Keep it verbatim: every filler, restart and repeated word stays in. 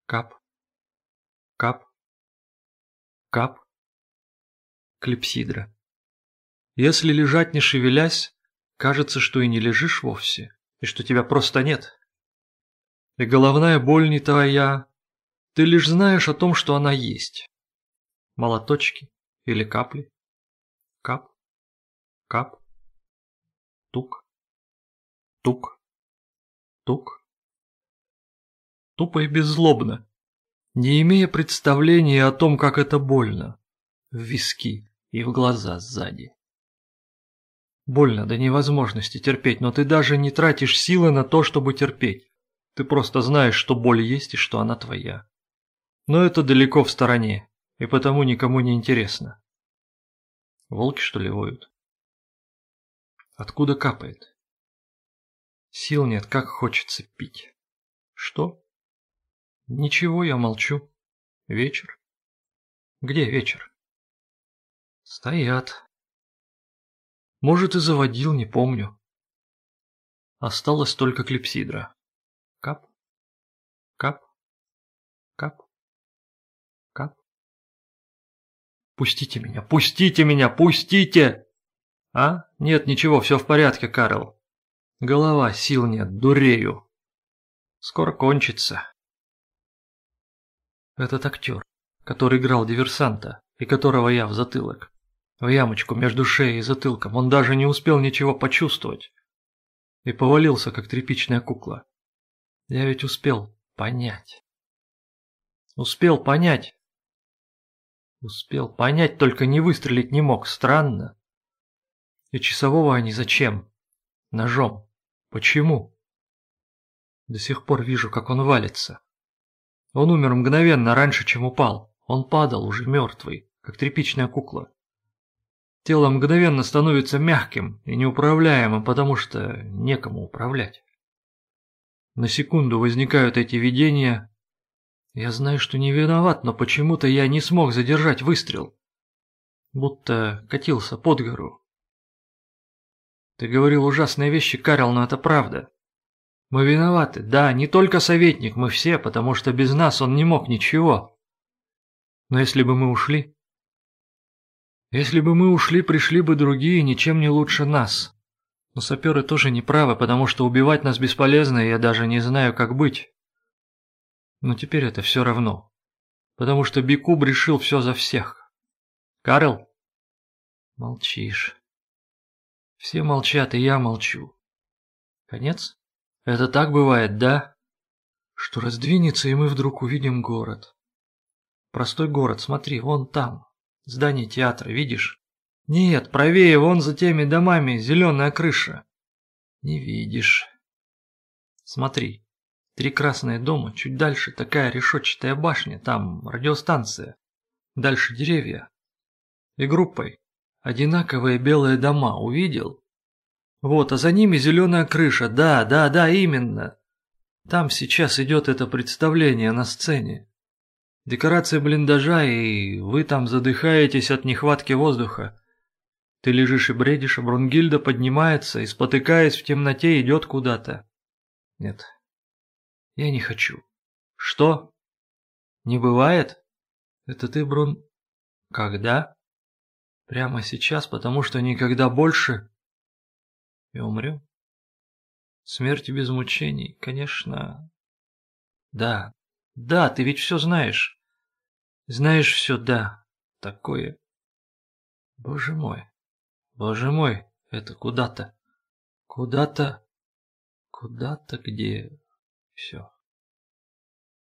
Кап, кап, кап. Клипсидра. Если лежать не шевелясь, кажется, что и не лежишь вовсе, и что тебя просто нет. И головная боль не твоя, ты лишь знаешь о том, что она есть. Молоточки или капли. Кап, кап, тук, тук, тук. Тупо и беззлобно, не имея представления о том, как это больно. В виски и в глаза сзади. Больно до невозможности терпеть, но ты даже не тратишь силы на то, чтобы терпеть. Ты просто знаешь, что боль есть и что она твоя. Но это далеко в стороне, и потому никому не интересно. Волки, что ли, воют? Откуда капает? Сил нет, как хочется пить. Что? Ничего, я молчу. Вечер? Где вечер? Стоят. Может, и заводил, не помню. Осталась только клипсидра. Кап, кап, кап, кап. Пустите меня, пустите меня, пустите! А? Нет, ничего, все в порядке, Карл. Голова, сил нет, дурею. Скоро кончится. Этот актер, который играл диверсанта, и которого я в затылок. В ямочку между шеей и затылком, он даже не успел ничего почувствовать. И повалился, как тряпичная кукла. Я ведь успел понять. Успел понять. Успел понять, только не выстрелить не мог. Странно. И часового они зачем? Ножом. Почему? До сих пор вижу, как он валится. Он умер мгновенно, раньше, чем упал. Он падал, уже мертвый, как тряпичная кукла. Тело мгновенно становится мягким и неуправляемым, потому что некому управлять. На секунду возникают эти видения. Я знаю, что не виноват, но почему-то я не смог задержать выстрел. Будто катился под гору. Ты говорил ужасные вещи, Карл, но это правда. Мы виноваты, да, не только советник, мы все, потому что без нас он не мог ничего. Но если бы мы ушли... Если бы мы ушли, пришли бы другие, ничем не лучше нас. Но саперы тоже не правы, потому что убивать нас бесполезно, и я даже не знаю, как быть. Но теперь это все равно. Потому что Бикуб решил все за всех. Карл? Молчишь. Все молчат, и я молчу. Конец? Это так бывает, да? Что раздвинется, и мы вдруг увидим город. Простой город, смотри, вон там. Здание театра, видишь? Нет, правее, вон за теми домами, зеленая крыша. Не видишь. Смотри, три красные дома, чуть дальше такая решетчатая башня, там радиостанция. Дальше деревья. И группой одинаковые белые дома, увидел? Вот, а за ними зеленая крыша, да, да, да, именно. Там сейчас идет это представление на сцене. Декорация блиндажа, и вы там задыхаетесь от нехватки воздуха. Ты лежишь и бредишь, а Брунгильда поднимается и, спотыкаясь в темноте, идет куда-то. Нет, я не хочу. Что? Не бывает? Это ты, Брун... Когда? Прямо сейчас, потому что никогда больше... И умрем? Смерть без мучений, конечно... Да, да, ты ведь все знаешь. Знаешь все, да, такое. Боже мой, боже мой, это куда-то, куда-то, куда-то, где все.